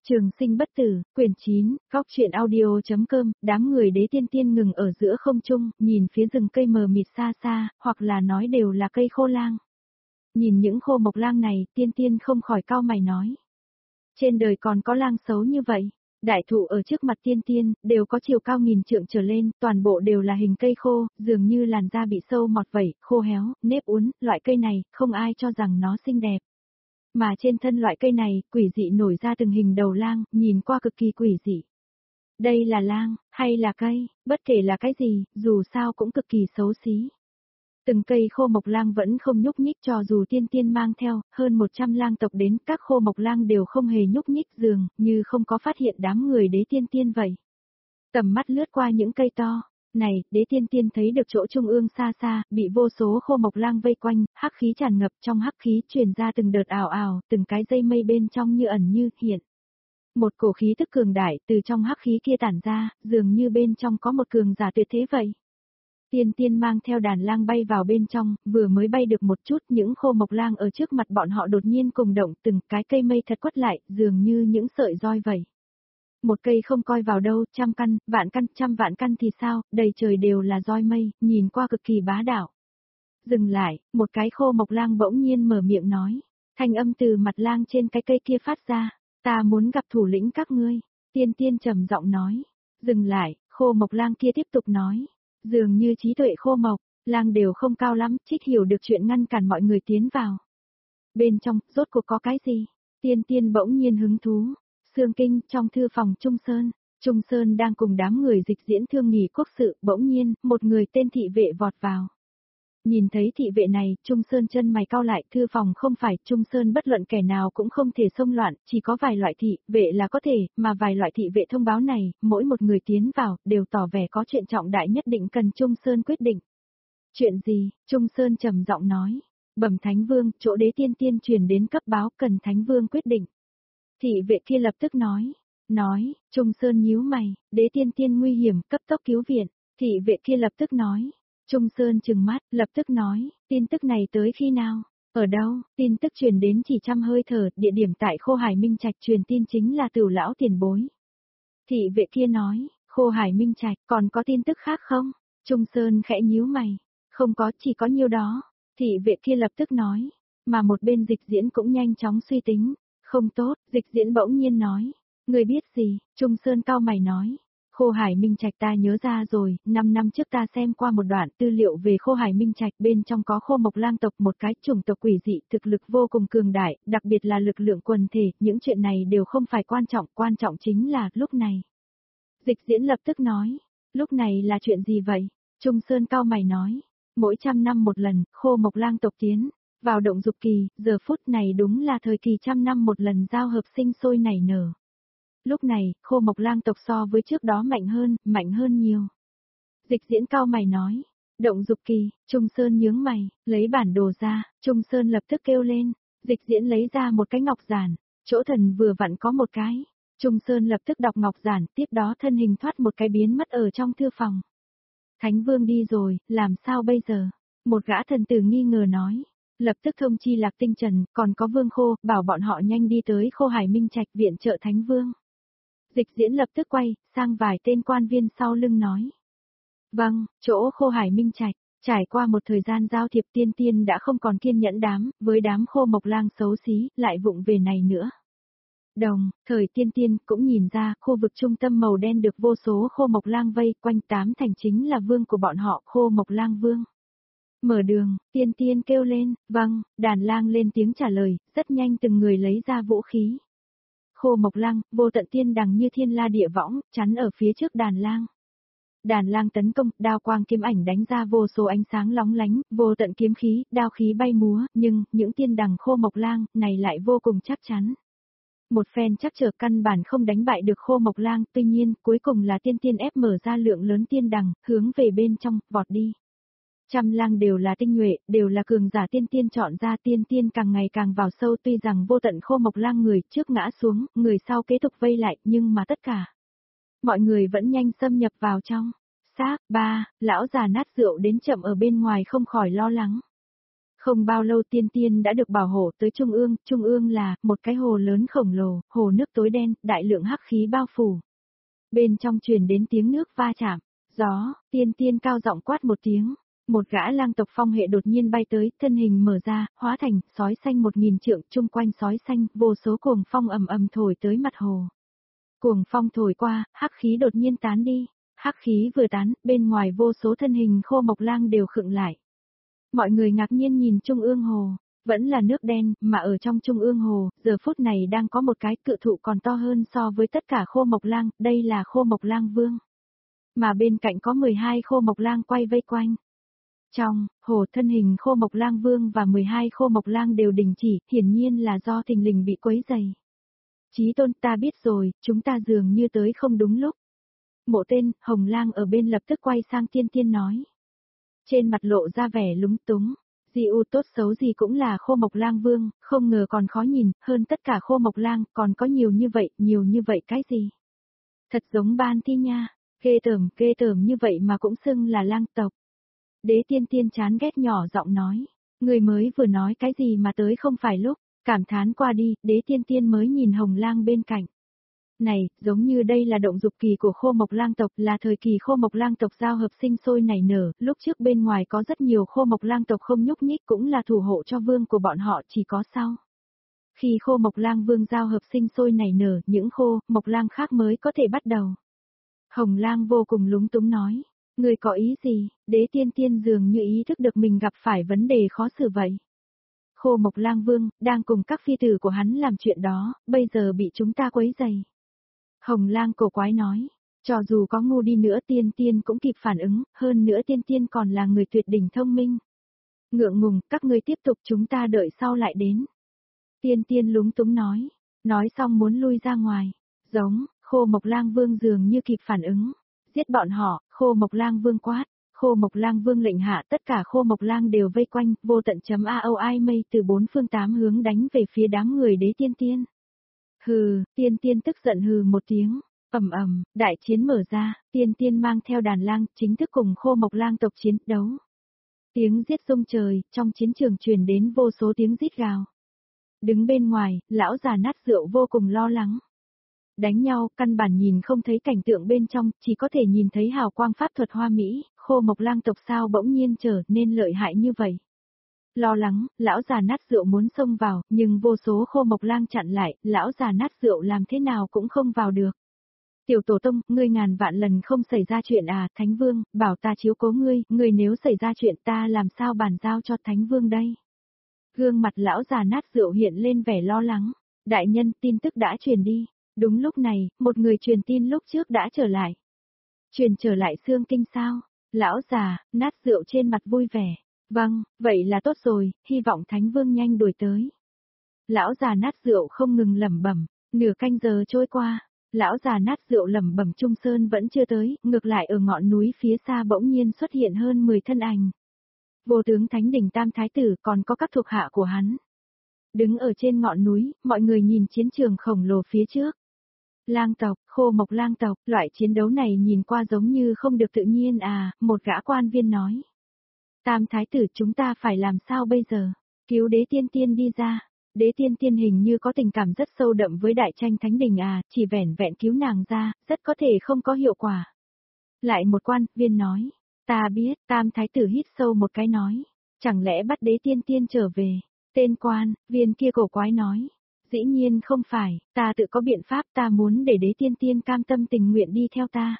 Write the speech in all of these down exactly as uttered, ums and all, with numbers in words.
Trường sinh bất tử, quyển chín, góc truyện audio.com, đám người đế tiên tiên ngừng ở giữa không trung, nhìn phía rừng cây mờ mịt xa xa, hoặc là nói đều là cây khô lang. Nhìn những khô mộc lang này, tiên tiên không khỏi cau mày nói. Trên đời còn có lang xấu như vậy. Đại thụ ở trước mặt tiên tiên, đều có chiều cao nghìn trượng trở lên, toàn bộ đều là hình cây khô, dường như làn da bị sâu mọt vẩy, khô héo, nếp uốn, loại cây này, không ai cho rằng nó xinh đẹp. Mà trên thân loại cây này, quỷ dị nổi ra từng hình đầu lang, nhìn qua cực kỳ quỷ dị. Đây là lang, hay là cây, bất kể là cái gì, dù sao cũng cực kỳ xấu xí. Từng cây khô mộc lang vẫn không nhúc nhích cho dù tiên tiên mang theo, hơn một trăm lang tộc đến, các khô mộc lang đều không hề nhúc nhích dường, như không có phát hiện đám người đế tiên tiên vậy. Tầm mắt lướt qua những cây to. Này, đế tiên tiên thấy được chỗ trung ương xa xa, bị vô số khô mộc lang vây quanh, hắc khí tràn ngập, trong hắc khí truyền ra từng đợt ảo ảo, từng cái dây mây bên trong như ẩn như hiện. Một cổ khí tức cường đại từ trong hắc khí kia tản ra, dường như bên trong có một cường giả tuyệt thế vậy. Tiên tiên mang theo đàn lang bay vào bên trong, vừa mới bay được một chút, những khô mộc lang ở trước mặt bọn họ đột nhiên cùng động, từng cái cây mây thật quất lại, dường như những sợi roi vậy. Một cây không coi vào đâu, trăm căn, vạn căn, trăm vạn căn thì sao, đầy trời đều là roi mây, nhìn qua cực kỳ bá đạo. Dừng lại, một cái khô mộc lang bỗng nhiên mở miệng nói, thanh âm từ mặt lang trên cái cây kia phát ra, ta muốn gặp thủ lĩnh các ngươi, tiên tiên trầm giọng nói. Dừng lại, khô mộc lang kia tiếp tục nói, dường như trí tuệ khô mộc, lang đều không cao lắm, trích hiểu được chuyện ngăn cản mọi người tiến vào. Bên trong, rốt cuộc có cái gì? Tiên tiên bỗng nhiên hứng thú. Sương Kinh, trong thư phòng Trung Sơn, Trung Sơn đang cùng đám người dịch diễn thương nghỉ quốc sự, bỗng nhiên, một người tên thị vệ vọt vào. Nhìn thấy thị vệ này, Trung Sơn chân mày cau lại, thư phòng không phải, Trung Sơn bất luận kẻ nào cũng không thể xông loạn, chỉ có vài loại thị vệ là có thể, mà vài loại thị vệ thông báo này, mỗi một người tiến vào, đều tỏ vẻ có chuyện trọng đại nhất định cần Trung Sơn quyết định. Chuyện gì? Trung Sơn trầm giọng nói. Bẩm Thánh Vương, chỗ đế tiên tiên truyền đến cấp báo, cần Thánh Vương quyết định. Thị vệ kia lập tức nói, nói, Trung Sơn nhíu mày, đế tiên tiên nguy hiểm, cấp tốc cứu viện, thị vệ kia lập tức nói, Trung Sơn trừng mắt, lập tức nói, tin tức này tới khi nào, ở đâu, tin tức truyền đến chỉ trăm hơi thở, địa điểm tại Khô Hải Minh Trạch, truyền tin chính là Tửu lão tiền bối. Thị vệ kia nói, Khô Hải Minh Trạch, còn có tin tức khác không? Trung Sơn khẽ nhíu mày, không có, chỉ có nhiêu đó, thị vệ kia lập tức nói, mà một bên dịch diễn cũng nhanh chóng suy tính. Không tốt, dịch diễn bỗng nhiên nói. Người biết gì, Trung Sơn cao mày nói. Khô Hải Minh Trạch ta nhớ ra rồi, năm năm trước ta xem qua một đoạn tư liệu về Khô Hải Minh Trạch, bên trong có khô mộc lang tộc, một cái chủng tộc quỷ dị, thực lực vô cùng cường đại, đặc biệt là lực lượng quần thể, những chuyện này đều không phải quan trọng, quan trọng chính là lúc này. Dịch diễn lập tức nói, lúc này là chuyện gì vậy? Trung Sơn cao mày nói, mỗi trăm năm một lần, khô mộc lang tộc tiến vào động dục kỳ, giờ phút này đúng là thời kỳ trăm năm một lần giao hợp sinh sôi nảy nở. Lúc này, khô mộc lang tộc so với trước đó mạnh hơn, mạnh hơn nhiều. Dịch diễn cao mày nói, động dục kỳ, Trung Sơn nhướng mày, lấy bản đồ ra, Trung Sơn lập tức kêu lên, dịch diễn lấy ra một cái ngọc giản, chỗ thần vừa vặn có một cái. Trung Sơn lập tức đọc ngọc giản, tiếp đó thân hình thoát một cái biến mất ở trong thư phòng. Thánh Vương đi rồi, làm sao bây giờ? Một gã thần tử nghi ngờ nói. Lập tức thông chi Lạc Tinh Trần, còn có Vương Khô, bảo bọn họ nhanh đi tới Khô Hải Minh Trạch viện trợ Thánh Vương. Dịch diễn lập tức quay, sang vài tên quan viên sau lưng nói. Vâng, chỗ Khô Hải Minh Trạch, trải qua một thời gian giao thiệp tiên tiên đã không còn kiên nhẫn đám, với đám khô mộc lang xấu xí, lại vụng về này nữa. Đồng, thời tiên tiên cũng nhìn ra, khu vực trung tâm màu đen được vô số khô mộc lang vây quanh, tám thành chính là vương của bọn họ, Khô Mộc Lang Vương. Mở đường, tiên tiên kêu lên, vâng, đàn lang lên tiếng trả lời, rất nhanh từng người lấy ra vũ khí. Khô Mộc Lang, vô tận tiên đằng như thiên la địa võng, chắn ở phía trước đàn lang. Đàn lang tấn công, đao quang kiếm ảnh đánh ra vô số ánh sáng lóng lánh, vô tận kiếm khí, đao khí bay múa, nhưng, những tiên đằng Khô Mộc Lang, này lại vô cùng chắc chắn. Một phen chắc trở căn bản không đánh bại được Khô Mộc Lang, tuy nhiên, cuối cùng là tiên tiên ép mở ra lượng lớn tiên đằng, hướng về bên trong, vọt đi. Trăm lang đều là tinh nhuệ, đều là cường giả tiên tiên chọn ra, tiên tiên càng ngày càng vào sâu, tuy rằng vô tận khô mộc lang người trước ngã xuống, người sau kế tục vây lại, nhưng mà tất cả mọi người vẫn nhanh xâm nhập vào trong. Xác, ba, lão già nát rượu đến chậm ở bên ngoài không khỏi lo lắng. Không bao lâu tiên tiên đã được bảo hộ tới Trung ương, Trung ương là một cái hồ lớn khổng lồ, hồ nước tối đen, đại lượng hắc khí bao phủ. Bên trong truyền đến tiếng nước va chạm, gió, tiên tiên cao giọng quát một tiếng. Một gã lang tộc phong hệ đột nhiên bay tới, thân hình mở ra, hóa thành sói xanh một nghìn trượng, chung quanh sói xanh, vô số cuồng phong ầm ầm thổi tới mặt hồ. Cuồng phong thổi qua, hắc khí đột nhiên tán đi. Hắc khí vừa tán, bên ngoài vô số thân hình khô mộc lang đều khựng lại. Mọi người ngạc nhiên nhìn Trung ương hồ, vẫn là nước đen, mà ở trong Trung ương hồ, giờ phút này đang có một cái cự thụ còn to hơn so với tất cả khô mộc lang, đây là khô mộc lang vương. Mà bên cạnh có mười hai khô mộc lang quay vây quanh. Trong hồ thân hình khô mộc lang vương và mười hai khô mộc lang đều đình chỉ, hiển nhiên là do thình lình bị quấy dày. Chí tôn, ta biết rồi, chúng ta dường như tới không đúng lúc. Mộ tên, hồng lang ở bên lập tức quay sang tiên tiên nói. Trên mặt lộ ra vẻ lúng túng, di u tốt xấu gì cũng là khô mộc lang vương, không ngờ còn khó nhìn, hơn tất cả khô mộc lang, còn có nhiều như vậy, nhiều như vậy cái gì? Thật giống ban thi nha, ghê tởm, ghê tởm như vậy mà cũng xưng là lang tộc. Đế tiên tiên chán ghét nhỏ giọng nói, người mới vừa nói cái gì mà tới không phải lúc, cảm thán qua đi, đế tiên tiên mới nhìn hồng lang bên cạnh. Này, giống như đây là động dục kỳ của khô mộc lang tộc, là thời kỳ khô mộc lang tộc giao hợp sinh sôi nảy nở, lúc trước bên ngoài có rất nhiều khô mộc lang tộc không nhúc nhích cũng là thủ hộ cho vương của bọn họ, chỉ có sau. Khi khô mộc lang vương giao hợp sinh sôi nảy nở, những khô mộc lang khác mới có thể bắt đầu. Hồng lang vô cùng lúng túng nói, người có ý gì? Đế tiên tiên dường như ý thức được mình gặp phải vấn đề khó xử vậy. Khô mộc lang vương, đang cùng các phi tử của hắn làm chuyện đó, bây giờ bị chúng ta quấy rầy. Hồng lang cổ quái nói, cho dù có ngu đi nữa tiên tiên cũng kịp phản ứng, hơn nữa tiên tiên còn là người tuyệt đỉnh thông minh. Ngượng ngùng, các ngươi tiếp tục chúng ta đợi sau lại đến. Tiên tiên lúng túng nói, nói xong muốn lui ra ngoài, giống, khô mộc lang vương dường như kịp phản ứng, giết bọn họ, khô mộc lang vương quát, khô mộc lang vương lệnh hạ tất cả khô mộc lang đều vây quanh, vô tận chấm a o i mây từ bốn phương tám hướng đánh về phía đám người đế tiên tiên. Hừ, tiên tiên tức giận hừ một tiếng, ầm ầm, đại chiến mở ra, tiên tiên mang theo đàn lang, chính thức cùng khô mộc lang tộc chiến đấu. Tiếng giết rung trời, trong chiến trường truyền đến vô số tiếng rít gào. Đứng bên ngoài, lão già nát rượu vô cùng lo lắng. Đánh nhau, căn bản nhìn không thấy cảnh tượng bên trong, chỉ có thể nhìn thấy hào quang pháp thuật hoa mỹ, khô mộc lang tộc sao bỗng nhiên trở nên lợi hại như vậy. Lo lắng, lão già nát rượu muốn xông vào, nhưng vô số khô mộc lang chặn lại, lão già nát rượu làm thế nào cũng không vào được. Tiểu tổ tông, ngươi ngàn vạn lần không xảy ra chuyện à, Thánh Vương, bảo ta chiếu cố ngươi, ngươi nếu xảy ra chuyện ta làm sao bàn giao cho Thánh Vương đây? Gương mặt lão già nát rượu hiện lên vẻ lo lắng, đại nhân, tin tức đã truyền đi. Đúng lúc này, một người truyền tin lúc trước đã trở lại. Truyền trở lại xương kinh sao? Lão già, nát rượu trên mặt vui vẻ. Vâng, vậy là tốt rồi, hy vọng Thánh Vương nhanh đuổi tới. Lão già nát rượu không ngừng lẩm bẩm, nửa canh giờ trôi qua, lão già nát rượu lẩm bẩm Trung Sơn vẫn chưa tới, ngược lại ở ngọn núi phía xa bỗng nhiên xuất hiện hơn mười thân ảnh. Vô tướng Thánh Đỉnh Tam Thái Tử còn có các thuộc hạ của hắn. Đứng ở trên ngọn núi, mọi người nhìn chiến trường khổng lồ phía trước. Lang tộc, khô mộc lang tộc, loại chiến đấu này nhìn qua giống như không được tự nhiên à, một gã quan viên nói. Tam thái tử chúng ta phải làm sao bây giờ? Cứu đế tiên tiên đi ra. Đế tiên tiên hình như có tình cảm rất sâu đậm với đại tranh thánh đình à, chỉ vẻn vẹn cứu nàng ra, rất có thể không có hiệu quả. Lại một quan viên nói. Ta biết, tam thái tử hít sâu một cái nói. Chẳng lẽ bắt đế tiên tiên trở về? Tên quan, viên kia cổ quái nói. Dĩ nhiên không phải, ta tự có biện pháp, ta muốn để đế tiên tiên cam tâm tình nguyện đi theo ta.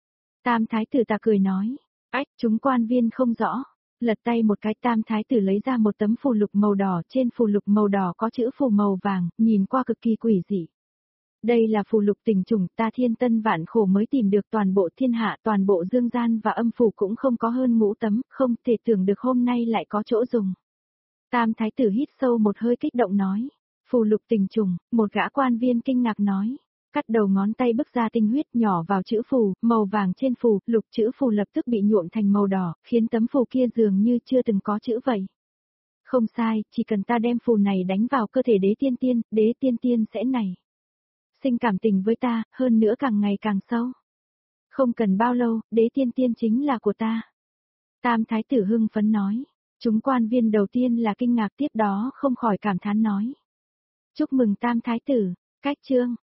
Tam thái tử ta cười nói, ách, chúng quan viên không rõ, lật tay một cái tam thái tử lấy ra một tấm phù lục màu đỏ, trên phù lục màu đỏ có chữ phù màu vàng, nhìn qua cực kỳ quỷ dị. Đây là phù lục tình trùng, ta thiên tân vạn khổ mới tìm được toàn bộ thiên hạ, toàn bộ dương gian và âm phủ cũng không có hơn ngũ tấm, không thể tưởng được hôm nay lại có chỗ dùng. Tam thái tử hít sâu một hơi kích động nói. Phù lục tình trùng, một gã quan viên kinh ngạc nói, cắt đầu ngón tay bức ra tinh huyết nhỏ vào chữ phù, màu vàng trên phù, lục chữ phù lập tức bị nhuộm thành màu đỏ, khiến tấm phù kia dường như chưa từng có chữ vậy. Không sai, chỉ cần ta đem phù này đánh vào cơ thể đế tiên tiên, đế tiên tiên sẽ nảy sinh cảm tình với ta, hơn nữa càng ngày càng sâu. Không cần bao lâu, đế tiên tiên chính là của ta. Tam thái tử hưng phấn nói. Chúng quan viên đầu tiên là kinh ngạc tiếp đó không khỏi cảm thán nói. Chúc mừng tam thái tử, cách chương.